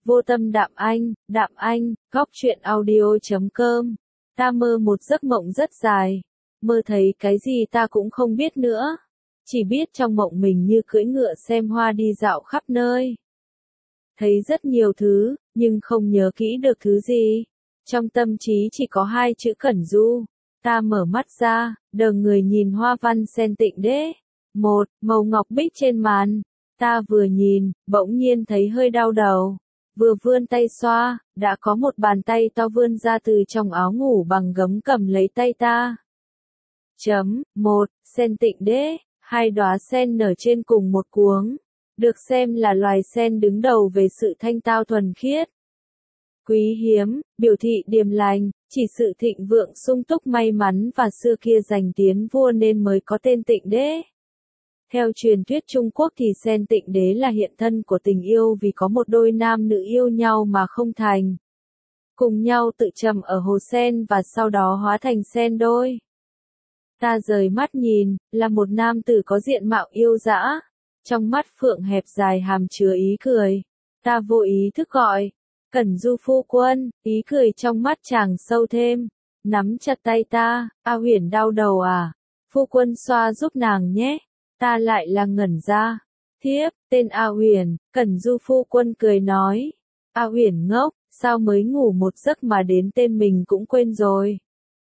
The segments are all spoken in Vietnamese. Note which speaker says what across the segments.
Speaker 1: Vô tâm Đạm Anh, góc truyện audio.com. Ta mơ một giấc mộng rất dài. Mơ thấy cái gì ta cũng không biết nữa. Chỉ biết trong mộng mình như cưỡi ngựa xem hoa đi dạo khắp nơi. Thấy rất nhiều thứ, nhưng không nhớ kỹ được thứ gì. Trong tâm trí chỉ có hai chữ Cẩn Du. Ta mở mắt ra, đờ người nhìn hoa văn sen tịnh đế. Một, màu ngọc bích trên màn. Ta vừa nhìn, bỗng nhiên thấy hơi đau đầu. Vừa vươn tay xoa, đã có một bàn tay to vươn ra từ trong áo ngủ bằng gấm cầm lấy tay ta. Một, sen tịnh đế, hai đóa sen nở trên cùng một cuống. Được xem là loài sen đứng đầu về sự thanh tao thuần khiết. Quý hiếm, biểu thị điềm lành, chỉ sự thịnh vượng sung túc may mắn và xưa kia giành tiến vua nên mới có tên tịnh đế. Theo truyền thuyết Trung Quốc thì sen tịnh đế là hiện thân của tình yêu vì có một đôi nam nữ yêu nhau mà không thành. Cùng nhau tự trầm ở hồ sen và sau đó hóa thành sen đôi. Ta rời mắt nhìn, là một nam tử có diện mạo yêu dã. Trong mắt phượng hẹp dài hàm chứa ý cười. Ta vô ý thức gọi. Cẩn Du phu quân, ý cười trong mắt chàng sâu thêm. Nắm chặt tay ta, A Huyền đau đầu à? Phu quân xoa giúp nàng nhé. Ta lại là ngẩn ra. Thiếp, tên A Huyền, Cẩn Du phu quân cười nói. A Huyền ngốc, sao mới ngủ một giấc mà đến tên mình cũng quên rồi.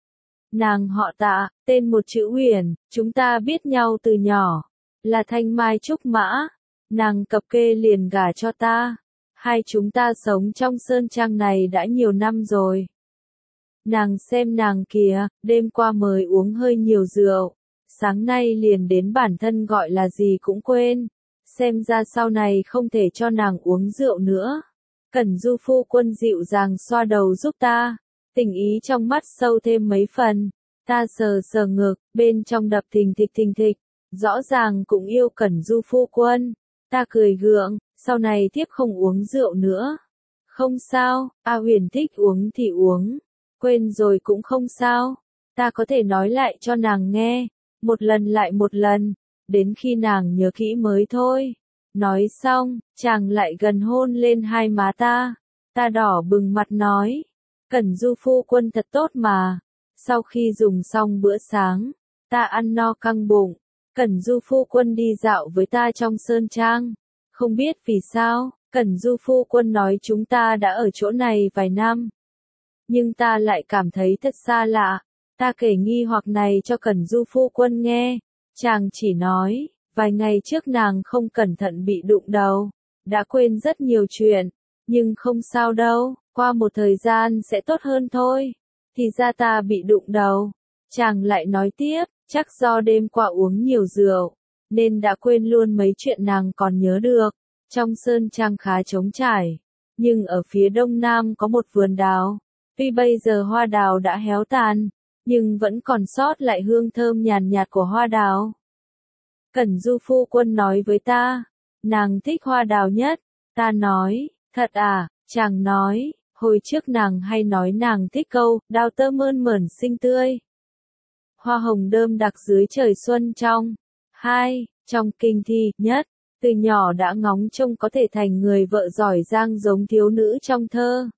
Speaker 1: Nàng họ Tạ, tên một chữ Huyền, chúng ta biết nhau từ nhỏ. Là thanh mai trúc mã. Nàng cập kê liền gả cho ta. Hai chúng ta sống trong sơn trang này đã nhiều năm rồi. Nàng xem nàng kìa, đêm qua mới uống hơi nhiều rượu. Sáng nay liền đến bản thân gọi là gì cũng quên. Xem ra sau này không thể cho nàng uống rượu nữa. Cẩn Du phu quân dịu dàng xoa đầu giúp ta. Tình ý trong mắt sâu thêm mấy phần. Ta sờ sờ ngực, bên trong đập thình thịch. Rõ ràng cũng yêu Cẩn Du phu quân. Ta cười gượng, sau này tiếp không uống rượu nữa. Không sao, A Huyền thích uống thì uống. Quên rồi cũng không sao. Ta có thể nói lại cho nàng nghe. Một lần lại một lần. Đến khi nàng nhớ kỹ mới thôi. Nói xong, chàng lại gần hôn lên hai má ta. Ta đỏ bừng mặt nói. Cẩn Du phu quân thật tốt mà. Sau khi dùng xong bữa sáng, ta ăn no căng bụng. Cẩn Du phu quân đi dạo với ta trong sơn trang. Không biết vì sao, Cẩn Du phu quân nói chúng ta đã ở chỗ này vài năm. Nhưng ta lại cảm thấy thật xa lạ. Ta kể nghi hoặc này cho Cẩn Du phu quân nghe. Chàng chỉ nói, vài ngày trước nàng không cẩn thận bị đụng đầu. Đã quên rất nhiều chuyện. Nhưng không sao đâu, qua một thời gian sẽ tốt hơn thôi. Thì ra ta bị đụng đầu. Chàng lại nói tiếp, chắc do đêm qua uống nhiều rượu. Nên đã quên luôn mấy chuyện nàng còn nhớ được. Trong sơn trang khá trống trải. Nhưng ở phía đông nam có một vườn đào. Tuy bây giờ hoa đào đã héo tàn. Nhưng vẫn còn sót lại hương thơm nhàn nhạt của hoa đào. Cẩn Du phu quân nói với ta. Nàng thích hoa đào nhất. Ta nói, thật à? Chàng nói, hồi trước nàng hay nói nàng thích câu, đào tơ mơn mởn xinh tươi. Hoa hồng đơm đặc dưới trời xuân trong. Trong kinh thi, nhất. Từ nhỏ đã ngóng trông có thể thành người vợ giỏi giang giống thiếu nữ trong thơ.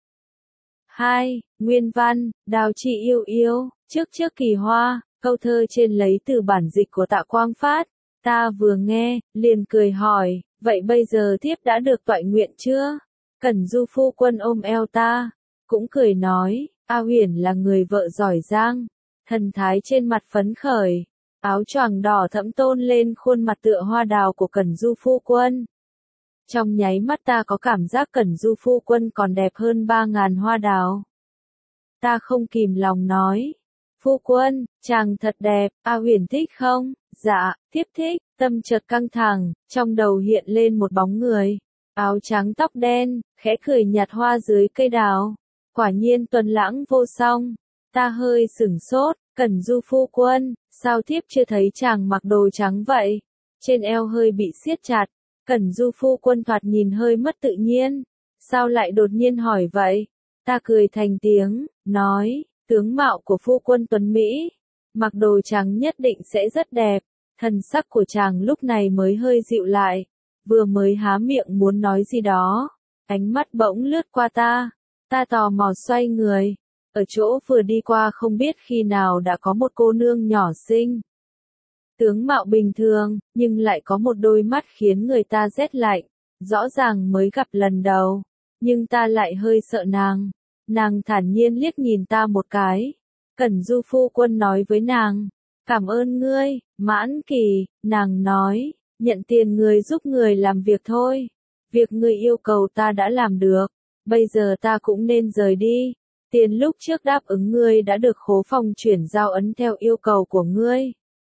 Speaker 1: Nguyên văn, đào chi yêu, trước kỳ hoa, câu thơ trên lấy từ bản dịch của Tạ Quang Phát. Ta vừa nghe, liền cười hỏi, vậy bây giờ thiếp đã được toại nguyện chưa? Cẩn Du phu quân ôm eo ta, cũng cười nói, A Huyền là người vợ giỏi giang, thần thái trên mặt phấn khởi, áo choàng đỏ thẫm tôn lên khuôn mặt tựa hoa đào của Cẩn Du phu quân. Trong nháy mắt ta có cảm giác Cẩn Du phu quân còn đẹp hơn 3.000 hoa đào. Ta không kìm lòng nói, phu quân, chàng thật đẹp, A Huyền thích không? Dạ, thiếp thích. Tâm chợt căng thẳng, trong đầu hiện lên một bóng người. Áo trắng tóc đen, khẽ cười nhạt hoa dưới cây đào. Quả nhiên tuần lãng vô song. Ta hơi sửng sốt, Cẩn Du phu quân, sao thiếp chưa thấy chàng mặc đồ trắng vậy? Trên eo hơi bị siết chặt. Cẩn Du phu quân thoạt nhìn hơi mất tự nhiên. Sao lại đột nhiên hỏi vậy? Ta cười thành tiếng, nói, tướng mạo của phu quân tuấn Mỹ. Mặc đồ trắng nhất định sẽ rất đẹp. Thần sắc của chàng lúc này mới hơi dịu lại. Vừa mới há miệng muốn nói gì đó. Ánh mắt bỗng lướt qua ta tò mò xoay người. Ở chỗ vừa đi qua không biết khi nào đã có một cô nương nhỏ xinh. Tướng mạo bình thường, nhưng lại có một đôi mắt khiến người ta rét lạnh. Rõ ràng mới gặp lần đầu, nhưng ta lại hơi sợ nàng. Nàng thản nhiên liếc nhìn ta một cái. Cẩn Du phu quân nói với nàng, cảm ơn ngươi, Mãn Kỳ, nàng nói, nhận tiền người giúp người làm việc thôi. Việc ngươi yêu cầu ta đã làm được, bây giờ ta cũng nên rời đi. Tiền lúc trước đáp ứng ngươi đã được Khố Phòng chuyển giao ấn theo yêu cầu của ngươi.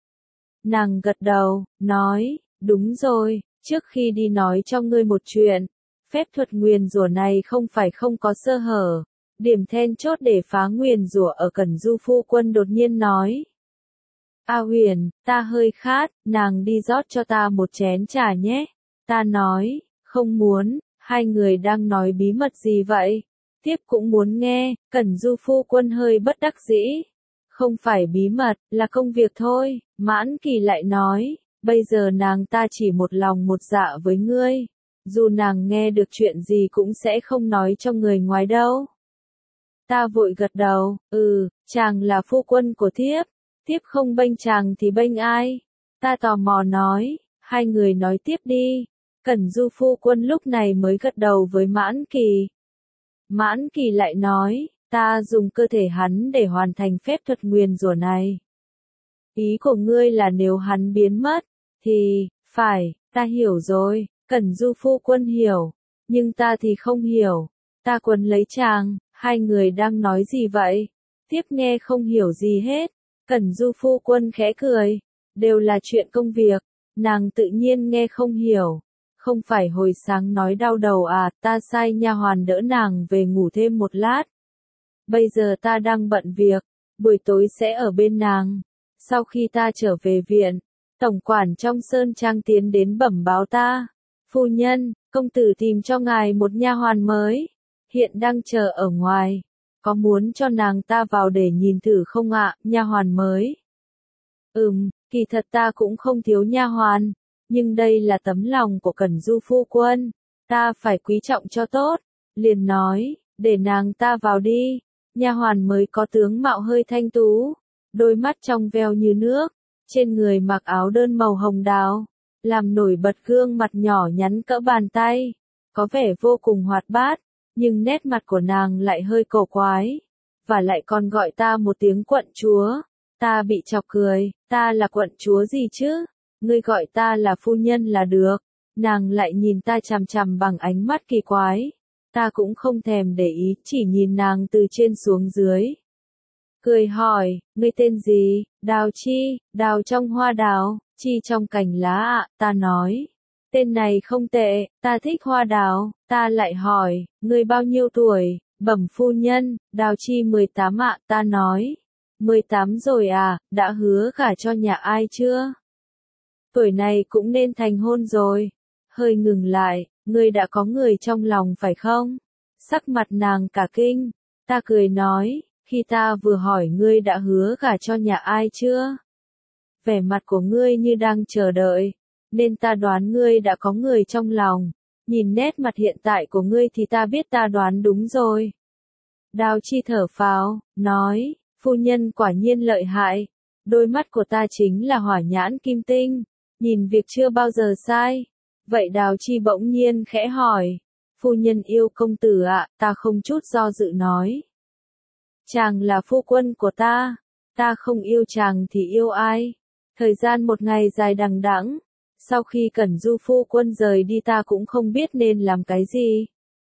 Speaker 1: Nàng gật đầu, nói, đúng rồi, trước khi đi nói cho ngươi một chuyện. Phép thuật nguyền rủa này không phải không có sơ hở. Điểm then chốt để phá nguyền rủa ở Cẩn Du phu quân đột nhiên nói. A Huyền, ta hơi khát, nàng đi rót cho ta một chén trà nhé. Ta nói, không muốn, hai người đang nói bí mật gì vậy? Tiếp cũng muốn nghe, Cẩn Du phu quân hơi bất đắc dĩ. Không phải bí mật, là công việc thôi, Mãn Kỳ lại nói, bây giờ nàng ta chỉ một lòng một dạ với ngươi. Dù nàng nghe được chuyện gì cũng sẽ không nói cho người ngoài đâu. Ta vội gật đầu, chàng là phu quân của thiếp. Thiếp không bênh chàng thì bênh ai? Ta tò mò nói, hai người nói tiếp đi. Cẩn Du phu quân lúc này mới gật đầu với Mãn Kỳ. Mãn Kỳ lại nói, ta dùng cơ thể hắn để hoàn thành phép thuật nguyền rủa này. Ý của ngươi là nếu hắn biến mất, thì, phải, ta hiểu rồi, Cẩn Du phu quân hiểu, nhưng ta thì không hiểu. Ta quấn lấy chàng, hai người đang nói gì vậy? Tiếp nghe không hiểu gì hết. Cẩn Du phu quân khẽ cười, đều là chuyện công việc, nàng tự nhiên nghe không hiểu. Không phải hồi sáng nói đau đầu à, ta sai nha hoàn đỡ nàng về ngủ thêm một lát. Bây giờ ta đang bận việc, buổi tối sẽ ở bên nàng. Sau khi ta trở về viện, tổng quản trong Sơn Trang tiến đến bẩm báo ta. Phu nhân, công tử tìm cho ngài một nha hoàn mới, hiện đang chờ ở ngoài. Có muốn cho nàng ta vào để nhìn thử không ạ, nha hoàn mới? Kỳ thật ta cũng không thiếu nha hoàn, nhưng đây là tấm lòng của Cẩn Du phu quân, ta phải quý trọng cho tốt. Liền nói, để nàng ta vào đi. Nha hoàn mới có tướng mạo hơi thanh tú, đôi mắt trong veo như nước, trên người mặc áo đơn màu hồng đào, làm nổi bật gương mặt nhỏ nhắn cỡ bàn tay, có vẻ vô cùng hoạt bát. Nhưng nét mặt của nàng lại hơi cổ quái, và lại còn gọi ta một tiếng quận chúa. Ta bị chọc cười, ta là quận chúa gì chứ? Ngươi gọi ta là phu nhân là được. Nàng lại nhìn ta chằm chằm bằng ánh mắt kỳ quái. Ta cũng không thèm để ý, chỉ nhìn nàng từ trên xuống dưới. Cười hỏi, ngươi tên gì? Đào Chi, đào trong hoa đào, chi trong cành lá ạ, ta nói. Tên này không tệ, ta thích hoa đào. Ta lại hỏi, ngươi bao nhiêu tuổi? Bẩm phu nhân, Đào Chi 18 ạ, ta nói. 18 rồi à, đã hứa gả cho nhà ai chưa? Tuổi này cũng nên thành hôn rồi. Hơi ngừng lại, ngươi đã có người trong lòng phải không? Sắc mặt nàng cả kinh. Ta cười nói, khi ta vừa hỏi ngươi đã hứa gả cho nhà ai chưa? Vẻ mặt của ngươi như đang chờ đợi, nên ta đoán ngươi đã có người trong lòng. Nhìn nét mặt hiện tại của ngươi thì ta biết ta đoán đúng rồi. Đào Chi thở phào, nói, phu nhân quả nhiên lợi hại. Đôi mắt của ta chính là hỏa nhãn kim tinh, nhìn việc chưa bao giờ sai. Vậy Đào Chi bỗng nhiên khẽ hỏi, phu nhân yêu công tử ạ, ta không chút do dự nói. Chàng là phu quân của ta không yêu chàng thì yêu ai? Thời gian một ngày dài đằng đẵng. Sau khi Cẩn Du phu quân rời đi ta cũng không biết nên làm cái gì.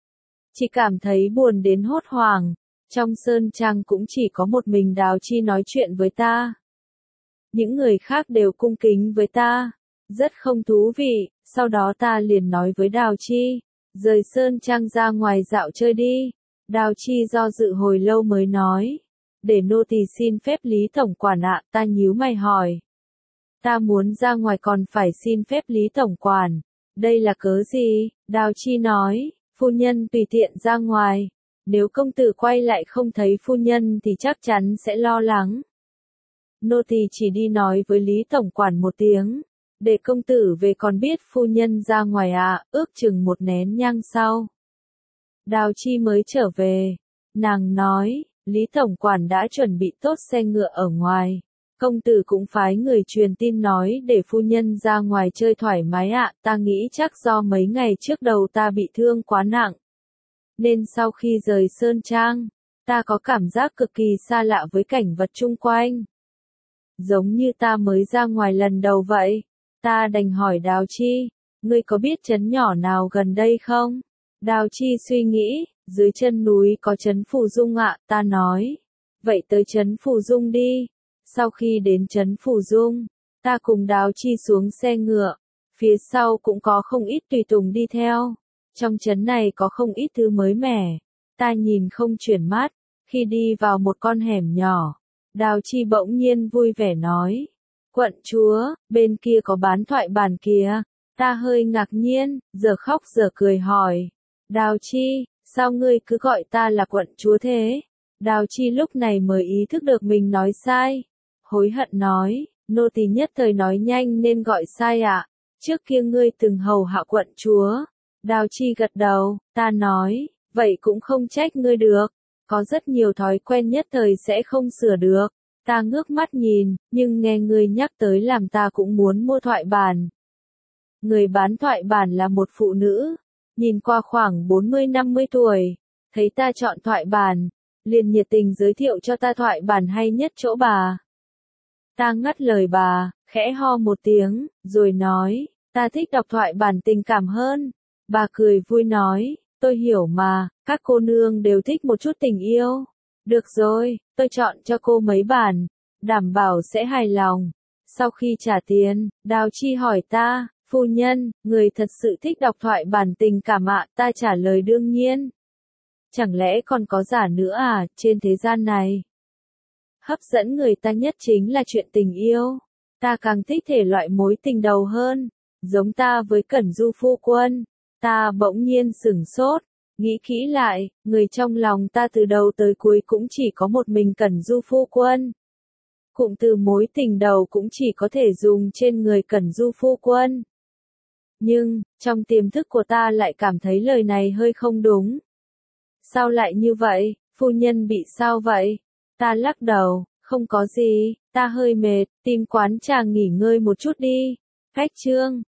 Speaker 1: Chỉ cảm thấy buồn đến hốt hoảng. Trong Sơn Trang cũng chỉ có một mình Đào Chi nói chuyện với ta. Những người khác đều cung kính với ta. Rất không thú vị. Sau đó ta liền nói với Đào Chi, rời Sơn Trang ra ngoài dạo chơi đi. Đào Chi do dự hồi lâu mới nói, để nô tỳ xin phép Lý tổng quản ạ. Ta nhíu mày hỏi, ta muốn ra ngoài còn phải xin phép Lý tổng quản, đây là cớ gì? Đào Chi nói, phu nhân tùy tiện ra ngoài, nếu công tử quay lại không thấy phu nhân thì chắc chắn sẽ lo lắng. Nô tỳ chỉ đi nói với Lý tổng quản một tiếng, để công tử về còn biết phu nhân ra ngoài ạ. Ước chừng một nén nhang sau, Đào Chi mới trở về. Nàng nói, Lý Tổng Quản đã chuẩn bị tốt xe ngựa ở ngoài. Công tử cũng phái người truyền tin nói để phu nhân ra ngoài chơi thoải mái ạ. Ta nghĩ chắc do mấy ngày trước đầu ta bị thương quá nặng. Nên sau khi rời Sơn Trang, ta có cảm giác cực kỳ xa lạ với cảnh vật chung quanh. Giống như ta mới ra ngoài lần đầu vậy. Ta đành hỏi Đào Chi, ngươi có biết trấn nhỏ nào gần đây không? Đào Chi suy nghĩ, dưới chân núi có trấn Phù Dung ạ, ta nói. Vậy tới trấn Phù Dung đi. Sau khi đến trấn Phù Dung, ta cùng Đào Chi xuống xe ngựa. Phía sau cũng có không ít tùy tùng đi theo. Trong trấn này có không ít thứ mới mẻ. Ta nhìn không chuyển mắt. Khi đi vào một con hẻm nhỏ, Đào Chi bỗng nhiên vui vẻ nói. Quận chúa, bên kia có bán thoại bản kìa. Ta hơi ngạc nhiên, giờ khóc giờ cười hỏi. Đào Chi, sao ngươi cứ gọi ta là quận chúa thế? Đào Chi lúc này mới ý thức được mình nói sai. Hối hận nói, nô tỳ nhất thời nói nhanh nên gọi sai ạ. Trước kia ngươi từng hầu hạ quận chúa. Đào Chi gật đầu, ta nói, vậy cũng không trách ngươi được. Có rất nhiều thói quen nhất thời sẽ không sửa được. Ta ngước mắt nhìn, nhưng nghe ngươi nhắc tới làm ta cũng muốn mua thoại bản. Người bán thoại bản là một phụ nữ, nhìn qua khoảng 40-50 tuổi, thấy ta chọn thoại bản, liền nhiệt tình giới thiệu cho ta thoại bản hay nhất chỗ bà. Ta ngắt lời bà, khẽ ho một tiếng, rồi nói, ta thích đọc thoại bản tình cảm hơn. Bà cười vui nói, tôi hiểu mà, các cô nương đều thích một chút tình yêu. Được rồi, tôi chọn cho cô mấy bản, đảm bảo sẽ hài lòng. Sau khi trả tiền, Đào Chi hỏi ta, phu nhân, người thật sự thích đọc thoại bản tình cảm ạ? Ta trả lời đương nhiên. Chẳng lẽ còn có giả nữa à, trên thế gian này? Hấp dẫn người ta nhất chính là chuyện tình yêu. Ta càng thích thể loại mối tình đầu hơn, giống ta với Cẩn Du phu quân. Ta bỗng nhiên sửng sốt, nghĩ kỹ lại, người trong lòng ta từ đầu tới cuối cũng chỉ có một mình Cẩn Du phu quân. Cụm từ mối tình đầu cũng chỉ có thể dùng trên người Cẩn Du phu quân. Nhưng, trong tiềm thức của ta lại cảm thấy lời này hơi không đúng. Sao lại như vậy, phu nhân bị sao vậy? Ta lắc đầu, không có gì, ta hơi mệt, tìm quán trà nghỉ ngơi một chút đi. Cách chương